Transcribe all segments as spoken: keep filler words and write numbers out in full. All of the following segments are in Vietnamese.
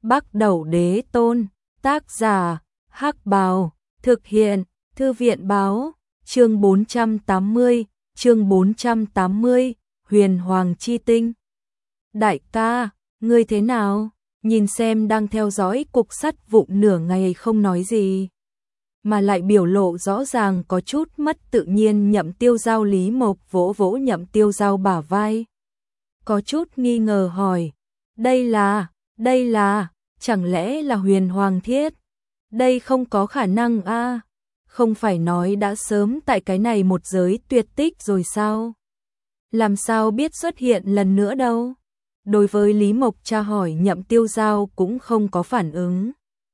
Bắc Đẩu Đế Tôn, tác giả, Hắc Bào, thực hiện, Thư viện báo, chương bốn trăm tám mươi, chương bốn trăm tám mươi, Huyền Hoàng Chi Tinh. Đại ca, ngươi thế nào? Nhìn xem đang theo dõi cục sắt vụn nửa ngày không nói gì, mà lại biểu lộ rõ ràng có chút mất tự nhiên. Nhậm Tiêu Giao Lý Mộc vỗ vỗ Nhậm Tiêu Giao bả vai, có chút nghi ngờ hỏi, đây là, đây là, chẳng lẽ là Huyền Hoàng Thiết? Đây không có khả năng a, không phải nói đã sớm tại cái này một giới tuyệt tích rồi sao? Làm sao biết xuất hiện lần nữa đâu? Đối với Lý Mộc tra hỏi, Nhậm Tiêu Giao cũng không có phản ứng.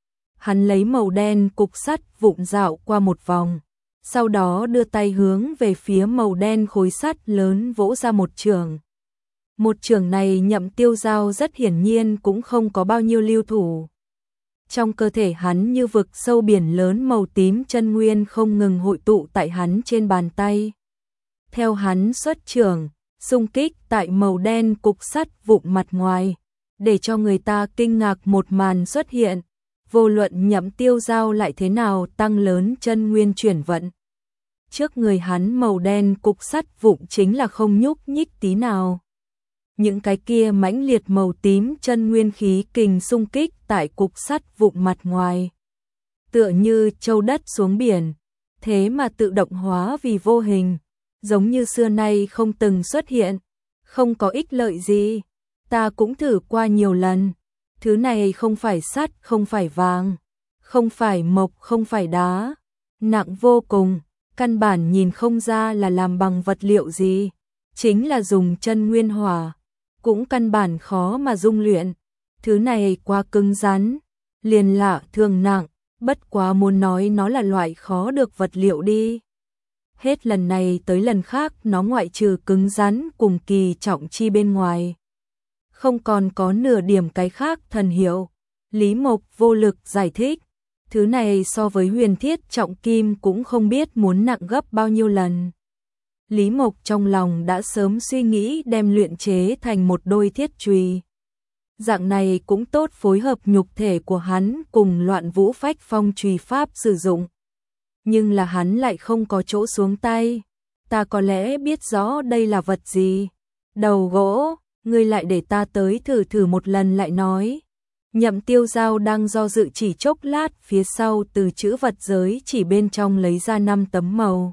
Hắn lấy màu đen cục sắt vụn dạo qua một vòng, sau đó đưa tay hướng về phía màu đen khối sắt lớn vỗ ra một chưởng. Một chưởng này Nhậm Tiêu Giao rất hiển nhiên cũng không có bao nhiêu lưu thủ. Trong cơ thể hắn như vực sâu biển lớn màu tím chân nguyên không ngừng hội tụ tại hắn trên bàn tay. Theo hắn xuất chưởng, xung kích tại màu đen cục sắt vụn mặt ngoài, để cho người ta kinh ngạc một màn xuất hiện. Vô luận Nhậm Tiêu Giao lại thế nào tăng lớn chân nguyên chuyển vận, trước người hắn màu đen cục sắt vụn chính là không nhúc nhích tí nào. Những cái kia mãnh liệt màu tím chân nguyên khí kình xung kích tại cục sắt vụn mặt ngoài, tựa như châu đất xuống biển, thế mà tự động hóa vì vô hình, giống như xưa nay không từng xuất hiện, không có ích lợi gì. Ta cũng thử qua nhiều lần, thứ này không phải sắt, không phải vàng, không phải mộc, không phải đá, nặng vô cùng, căn bản nhìn không ra là làm bằng vật liệu gì, chính là dùng chân nguyên hỏa, cũng căn bản khó mà dung luyện. Thứ này quá cứng rắn, liền lạ thường nặng, bất quá muốn nói nó là loại khó được vật liệu đi. Hết lần này tới lần khác nó ngoại trừ cứng rắn cùng kỳ trọng chi bên ngoài, không còn có nửa điểm cái khác thần hiệu. Lý Mộc vô lực giải thích, thứ này so với huyền thiết trọng kim cũng không biết muốn nặng gấp bao nhiêu lần. Lý Mộc trong lòng đã sớm suy nghĩ đem luyện chế thành một đôi thiết chùy. Dạng này cũng tốt phối hợp nhục thể của hắn cùng Loạn Vũ Phách Phong chùy pháp sử dụng. Nhưng là hắn lại không có chỗ xuống tay. Ta có lẽ biết rõ đây là vật gì. Đầu gỗ, ngươi lại để ta tới thử thử một lần lại nói. Nhậm Tiêu Giao đang do dự chỉ chốc lát, phía sau từ chữ vật giới chỉ bên trong lấy ra năm tấm màu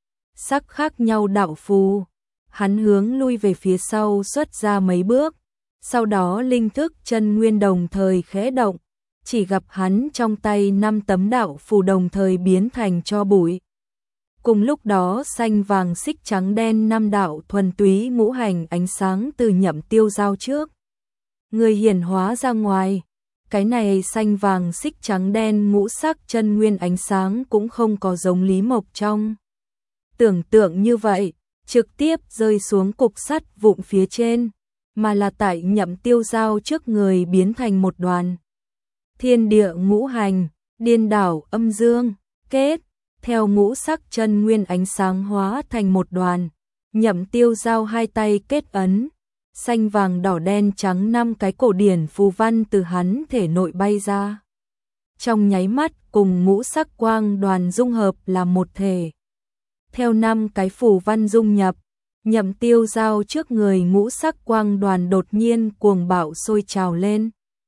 sắc khác nhau đạo phù. Hắn hướng lui về phía sau xuất ra mấy bước, sau đó linh thức chân nguyên đồng thời khẽ động, chỉ gặp hắn trong tay năm tấm đạo phù đồng thời biến thành tro bụi. Cùng lúc đó xanh vàng xích trắng đen năm đạo thuần túy ngũ hành ánh sáng từ Nhậm Tiêu Giao trước người hiển hóa ra ngoài. Cái này xanh vàng xích trắng đen ngũ sắc chân nguyên ánh sáng cũng không có giống Lý Mộc trong tưởng tượng như vậy, trực tiếp rơi xuống cục sắt vụn phía trên, mà là tại Nhậm Tiêu Giao trước người biến thành một đoàn thiên địa ngũ hành, điên đảo âm dương, kết, theo ngũ sắc chân nguyên ánh sáng hóa thành một đoàn. Nhậm Tiêu Giao hai tay kết ấn, xanh vàng đỏ đen trắng năm cái cổ điển phù văn từ hắn thể nội bay ra. Trong nháy mắt cùng ngũ sắc quang đoàn dung hợp là một thể. Theo năm cái phù văn dung nhập, Nhậm Tiêu Giao trước người ngũ sắc quang đoàn đột nhiên cuồng bạo sôi trào lên.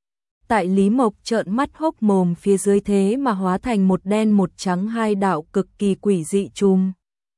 Tại Lý Mộc trợn mắt hốc mồm phía dưới thế mà hóa thành một đen một trắng hai đạo cực kỳ quỷ dị chùm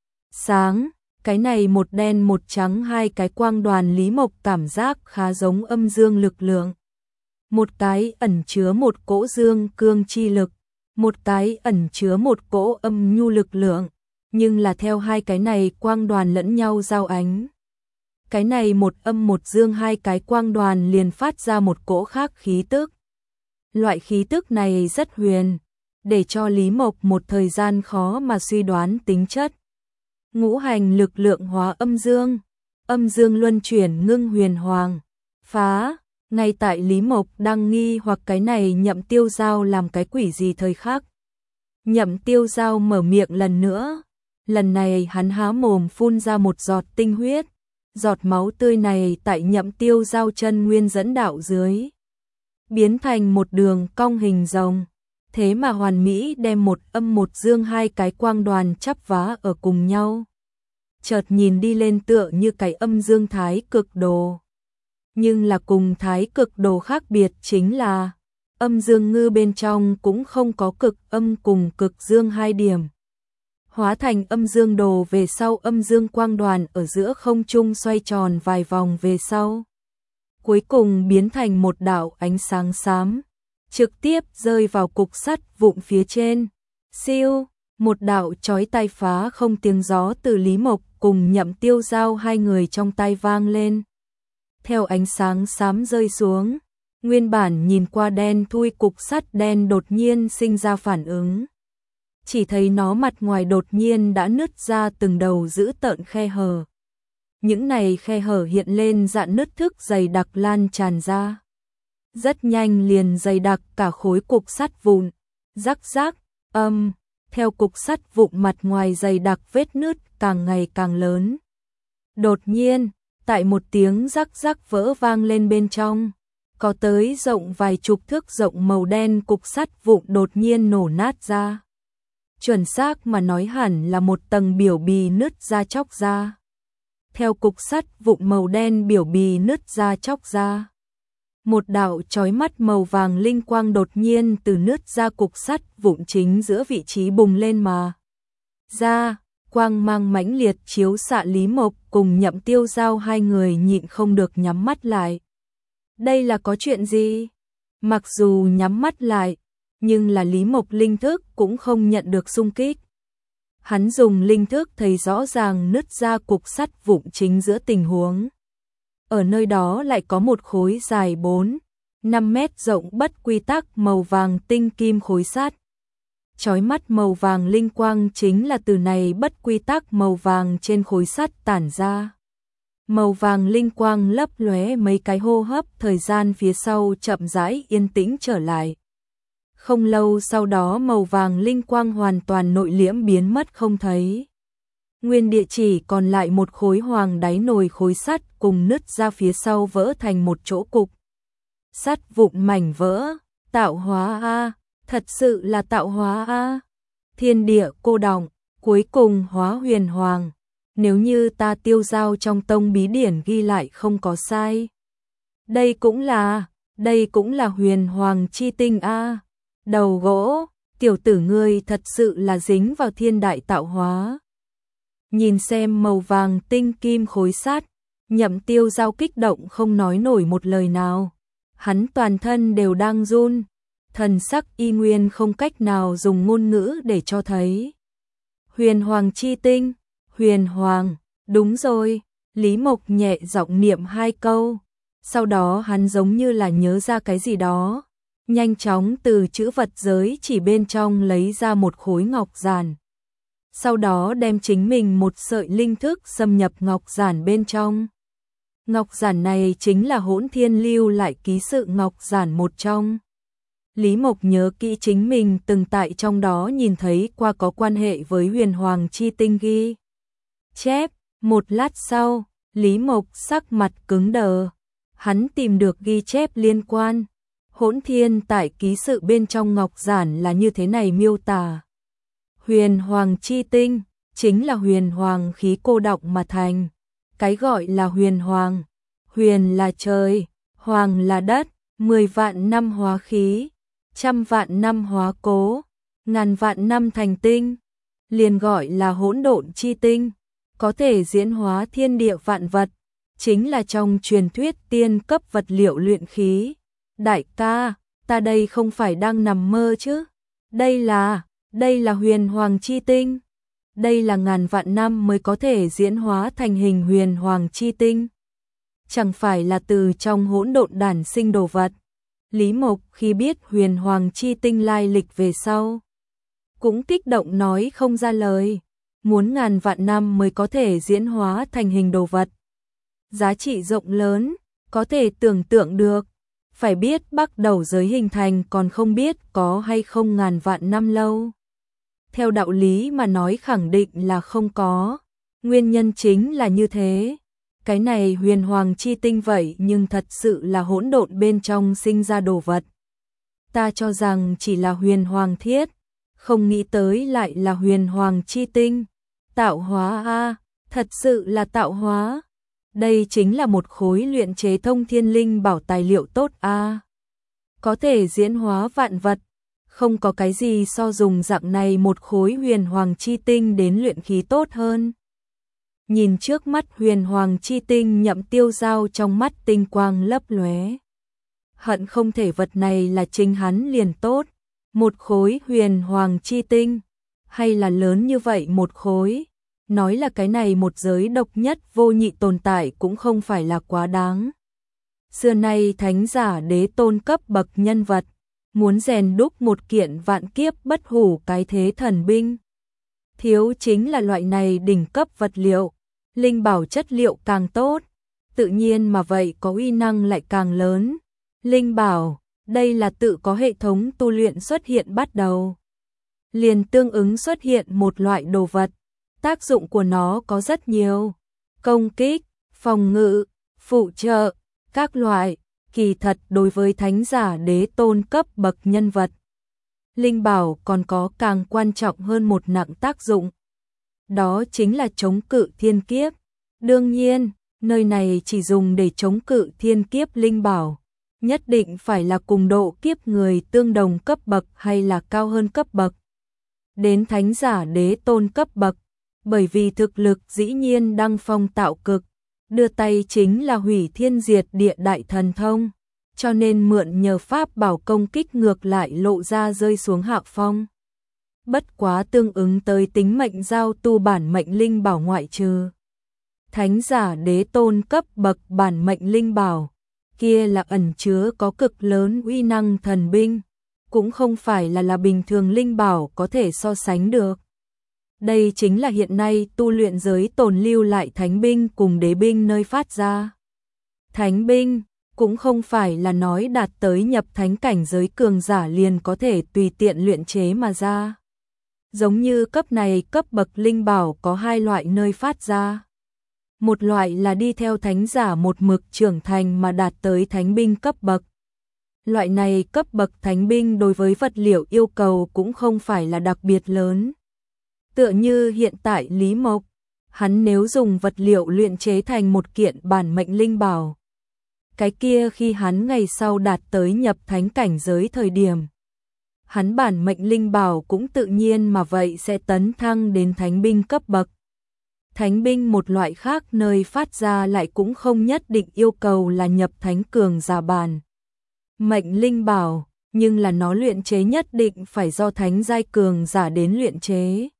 sáng. Cái này một đen một trắng hai cái quang đoàn Lý Mộc cảm giác khá giống âm dương lực lượng. Một cái ẩn chứa một cỗ dương cương chi lực, một cái ẩn chứa một cỗ âm nhu lực lượng, nhưng là theo hai cái này quang đoàn lẫn nhau giao ánh. Cái này một âm một dương hai cái quang đoàn liền phát ra một cỗ khác khí tức. Loại khí tức này rất huyền, để cho Lý Mộc một thời gian khó mà suy đoán tính chất. Ngũ hành lực lượng hóa âm dương, âm dương luân chuyển ngưng huyền hoàng, phá. Ngay tại Lý Mộc đang nghi hoặc cái này Nhậm Tiêu Giao làm cái quỷ gì thời khắc, Nhậm Tiêu Giao mở miệng lần nữa. Lần này hắn há mồm phun ra một giọt tinh huyết. Giọt máu tươi này tại Nhậm Tiêu Giao chân nguyên dẫn đạo dưới biến thành một đường cong hình rồng. Thế mà hoàn mỹ đem một âm một dương hai cái quang đoàn chắp vá ở cùng nhau. Chợt nhìn đi lên tựa như cái âm dương thái cực đồ. Nhưng là cùng thái cực đồ khác biệt chính là âm dương ngư bên trong cũng không có cực âm cùng cực dương hai điểm. Hóa thành âm dương đồ về sau, âm dương quang đoàn ở giữa không trung xoay tròn vài vòng về sau. Cuối cùng biến thành một đạo ánh sáng xám, trực tiếp rơi vào cục sắt vụn phía trên. Siêu, một đạo chói tai phá không tiếng gió từ Lý Mộc cùng Nhậm Tiêu Giao hai người trong tai vang lên. Theo ánh sáng xám rơi xuống, nguyên bản nhìn qua đen thui cục sắt đen đột nhiên sinh ra phản ứng. Chỉ thấy nó mặt ngoài đột nhiên đã nứt ra từng đầu dữ tợn khe hở. Những này khe hở hiện lên dạn nứt thức dày đặc lan tràn ra. Rất nhanh liền dày đặc cả khối cục sắt vụn, rắc rắc, âm, theo cục sắt vụn mặt ngoài dày đặc vết nứt càng ngày càng lớn. Đột nhiên, tại một tiếng rắc rắc vỡ vang lên bên trong, có tới rộng vài chục thước rộng màu đen cục sắt vụn đột nhiên nổ nát ra. Chuẩn xác mà nói hẳn là một tầng biểu bì nứt ra chóc ra. Theo cục sắt vụn màu đen biểu bì nứt ra chóc ra, một đạo chói mắt màu vàng linh quang đột nhiên từ nứt ra cục sắt vụn chính giữa vị trí bùng lên mà ra, quang mang mãnh liệt chiếu xạ Lý Mộc cùng Nhậm Tiêu Giao hai người nhịn không được nhắm mắt lại. Đây là có chuyện gì? Mặc dù nhắm mắt lại, nhưng là Lý Mộc linh thức cũng không nhận được xung kích. Hắn dùng linh thức thấy rõ ràng nứt ra cục sắt vụn chính giữa tình huống. Ở nơi đó lại có một khối dài bốn, năm mét rộng bất quy tắc màu vàng tinh kim khối sắt. Chói mắt màu vàng linh quang chính là từ này bất quy tắc màu vàng trên khối sắt tản ra. Màu vàng linh quang lấp lóe mấy cái hô hấp, thời gian phía sau chậm rãi yên tĩnh trở lại. Không lâu sau đó màu vàng linh quang hoàn toàn nội liễm biến mất không thấy. Nguyên địa chỉ còn lại một khối hoàng đáy nồi khối sắt cùng nứt ra phía sau vỡ thành một chỗ cục sắt vụn mảnh vỡ. Tạo hóa a, thật sự là tạo hóa a. Thiên địa cô đọng, cuối cùng hóa huyền hoàng. Nếu như ta Tiêu Giao trong tông bí điển ghi lại không có sai, đây cũng là, đây cũng là huyền hoàng chi tinh a. Đầu gỗ, tiểu tử ngươi thật sự là dính vào thiên đại tạo hóa. Nhìn xem màu vàng tinh kim khối sắt, Nhậm Tiêu Giao kích động không nói nổi một lời nào. Hắn toàn thân đều đang run, thần sắc y nguyên không cách nào dùng ngôn ngữ để cho thấy. Huyền hoàng chi tinh, huyền hoàng, đúng rồi. Lý Mộc nhẹ giọng niệm hai câu, sau đó hắn giống như là nhớ ra cái gì đó, nhanh chóng từ chữ vật giới chỉ bên trong lấy ra một khối ngọc giản. Sau đó đem chính mình một sợi linh thức xâm nhập ngọc giản bên trong. Ngọc giản này chính là Hỗn Thiên lưu lại ký sự ngọc giản một trong. Lý Mộc nhớ kỹ chính mình từng tại trong đó nhìn thấy qua có quan hệ với huyền hoàng chi tinh ghi chép. Một lát sau, Lý Mộc sắc mặt cứng đờ. Hắn tìm được ghi chép liên quan. Hỗn Thiên tại ký sự bên trong ngọc giản là như thế này miêu tả. Huyền hoàng chi tinh chính là huyền hoàng khí cô đọng mà thành. Cái gọi là huyền hoàng, huyền là trời, hoàng là đất, mười vạn năm hóa khí, trăm vạn năm hóa cố, ngàn vạn năm thành tinh, liền gọi là hỗn độn chi tinh, có thể diễn hóa thiên địa vạn vật, chính là trong truyền thuyết tiên cấp vật liệu luyện khí. Đại ca, ta đây không phải đang nằm mơ chứ? Đây là, đây là huyền hoàng chi tinh. Đây là ngàn vạn năm mới có thể diễn hóa thành hình huyền hoàng chi tinh. Chẳng phải là từ trong hỗn độn đản sinh đồ vật. Lý Mộc khi biết huyền hoàng chi tinh lai lịch về sau, cũng kích động nói không ra lời. Muốn ngàn vạn năm mới có thể diễn hóa thành hình đồ vật. Giá trị rộng lớn, có thể tưởng tượng được. Phải biết bắt đầu giới hình thành còn không biết có hay không ngàn vạn năm lâu. Theo đạo lý mà nói khẳng định là không có. Nguyên nhân chính là như thế. Cái này huyền hoàng chi tinh vậy nhưng thật sự là hỗn độn bên trong sinh ra đồ vật. Ta cho rằng chỉ là huyền hoàng thiết, không nghĩ tới lại là huyền hoàng chi tinh. Tạo hóa a, thật sự là tạo hóa. Đây chính là một khối luyện chế thông thiên linh bảo tài liệu tốt a. Có thể diễn hóa vạn vật, không có cái gì so dùng dạng này một khối huyền hoàng chi tinh đến luyện khí tốt hơn. Nhìn trước mắt huyền hoàng chi tinh, Nhậm Tiêu Giao trong mắt tinh quang lấp lóe. Hận không thể vật này là chính hắn liền tốt. Một khối huyền hoàng chi tinh, hay là lớn như vậy một khối. Nói là cái này một giới độc nhất vô nhị tồn tại cũng không phải là quá đáng. Xưa nay thánh giả đế tôn cấp bậc nhân vật, muốn rèn đúc một kiện vạn kiếp bất hủ cái thế thần binh. Thiếu chính là loại này đỉnh cấp vật liệu, linh bảo chất liệu càng tốt, tự nhiên mà vậy có uy năng lại càng lớn. Linh bảo, đây là tự có hệ thống tu luyện xuất hiện bắt đầu. Liền tương ứng xuất hiện một loại đồ vật, tác dụng của nó có rất nhiều. Công kích, phòng ngự, phụ trợ, các loại, kỳ thật đối với thánh giả đế tôn cấp bậc nhân vật. Linh bảo còn có càng quan trọng hơn một nặng tác dụng. Đó chính là chống cự thiên kiếp. Đương nhiên, nơi này chỉ dùng để chống cự thiên kiếp linh bảo. Nhất định phải là cùng độ kiếp người tương đồng cấp bậc hay là cao hơn cấp bậc. Đến thánh giả đế tôn cấp bậc, bởi vì thực lực dĩ nhiên đăng phong tạo cực, đưa tay chính là hủy thiên diệt địa đại thần thông, cho nên mượn nhờ pháp bảo công kích ngược lại lộ ra rơi xuống hạ phong. Bất quá tương ứng tới tính mệnh giao tu bản mệnh linh bảo ngoại trừ. Thánh giả đế tôn cấp bậc bản mệnh linh bảo, kia là ẩn chứa có cực lớn uy năng thần binh, cũng không phải là là bình thường linh bảo có thể so sánh được. Đây chính là hiện nay tu luyện giới tồn lưu lại thánh binh cùng đế binh nơi phát ra. Thánh binh cũng không phải là nói đạt tới nhập thánh cảnh giới cường giả liền có thể tùy tiện luyện chế mà ra. Giống như cấp này cấp bậc linh bảo có hai loại nơi phát ra. Một loại là đi theo thánh giả một mực trưởng thành mà đạt tới thánh binh cấp bậc. Loại này cấp bậc thánh binh đối với vật liệu yêu cầu cũng không phải là đặc biệt lớn. Tựa như hiện tại Lý Mộc, hắn nếu dùng vật liệu luyện chế thành một kiện bản mệnh linh bảo, cái kia khi hắn ngày sau đạt tới nhập thánh cảnh giới thời điểm, hắn bản mệnh linh bảo cũng tự nhiên mà vậy sẽ tấn thăng đến thánh binh cấp bậc. Thánh binh một loại khác nơi phát ra lại cũng không nhất định yêu cầu là nhập thánh cường giả bản mệnh linh bảo, nhưng là nó luyện chế nhất định phải do thánh giai cường giả đến luyện chế.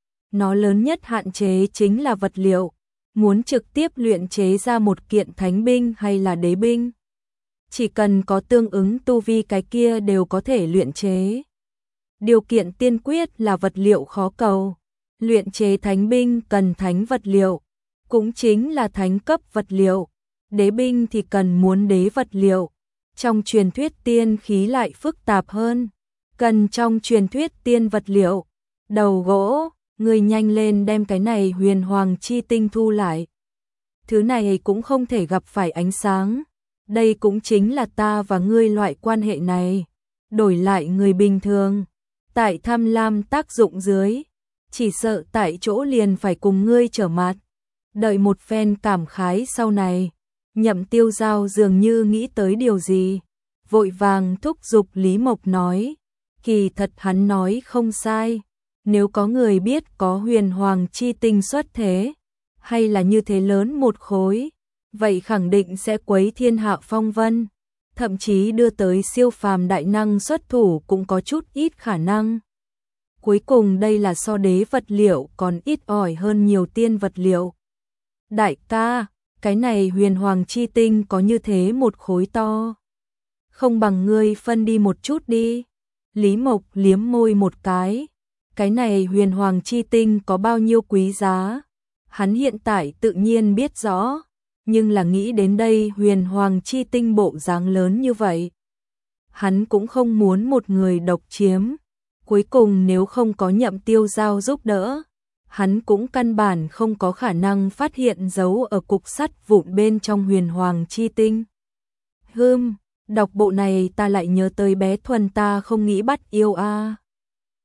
Nó lớn nhất hạn chế chính là vật liệu, muốn trực tiếp luyện chế ra một kiện thánh binh hay là đế binh, chỉ cần có tương ứng tu vi cái kia đều có thể luyện chế. Điều kiện tiên quyết là vật liệu khó cầu. Luyện chế thánh binh cần thánh vật liệu, cũng chính là thánh cấp vật liệu. Đế binh thì cần muốn đế vật liệu. Trong truyền thuyết tiên khí lại phức tạp hơn, cần trong truyền thuyết tiên vật liệu. Đầu gỗ, người nhanh lên đem cái này huyền hoàng chi tinh thu lại. Thứ này cũng không thể gặp phải ánh sáng. Đây cũng chính là ta và ngươi loại quan hệ này. Đổi lại người bình thường, tại tham lam tác dụng dưới, chỉ sợ tại chỗ liền phải cùng ngươi trở mặt. Đợi một phen cảm khái sau này, Nhậm Tiêu Giao dường như nghĩ tới điều gì, vội vàng thúc giục Lý Mộc nói, kỳ thật hắn nói không sai, nếu có người biết có huyền hoàng chi tinh xuất thế, hay là như thế lớn một khối, vậy khẳng định sẽ quấy thiên hạ phong vân, thậm chí đưa tới siêu phàm đại năng xuất thủ cũng có chút ít khả năng. Cuối cùng đây là so đế vật liệu còn ít ỏi hơn nhiều tiên vật liệu. Đại ca, cái này huyền hoàng chi tinh có như thế một khối to. Không bằng ngươi phân đi một chút đi. Lý Mộc liếm môi một cái. Cái này huyền hoàng chi tinh có bao nhiêu quý giá? Hắn hiện tại tự nhiên biết rõ. Nhưng là nghĩ đến đây huyền hoàng chi tinh bộ dáng lớn như vậy. Hắn cũng không muốn một người độc chiếm. Cuối cùng nếu không có Nhậm Tiêu Giao giúp đỡ, hắn cũng căn bản không có khả năng phát hiện dấu ở cục sắt vụn bên trong huyền hoàng chi tinh. Hừm, đọc bộ này ta lại nhớ tới bé Thuần ta không nghĩ bắt yêu a.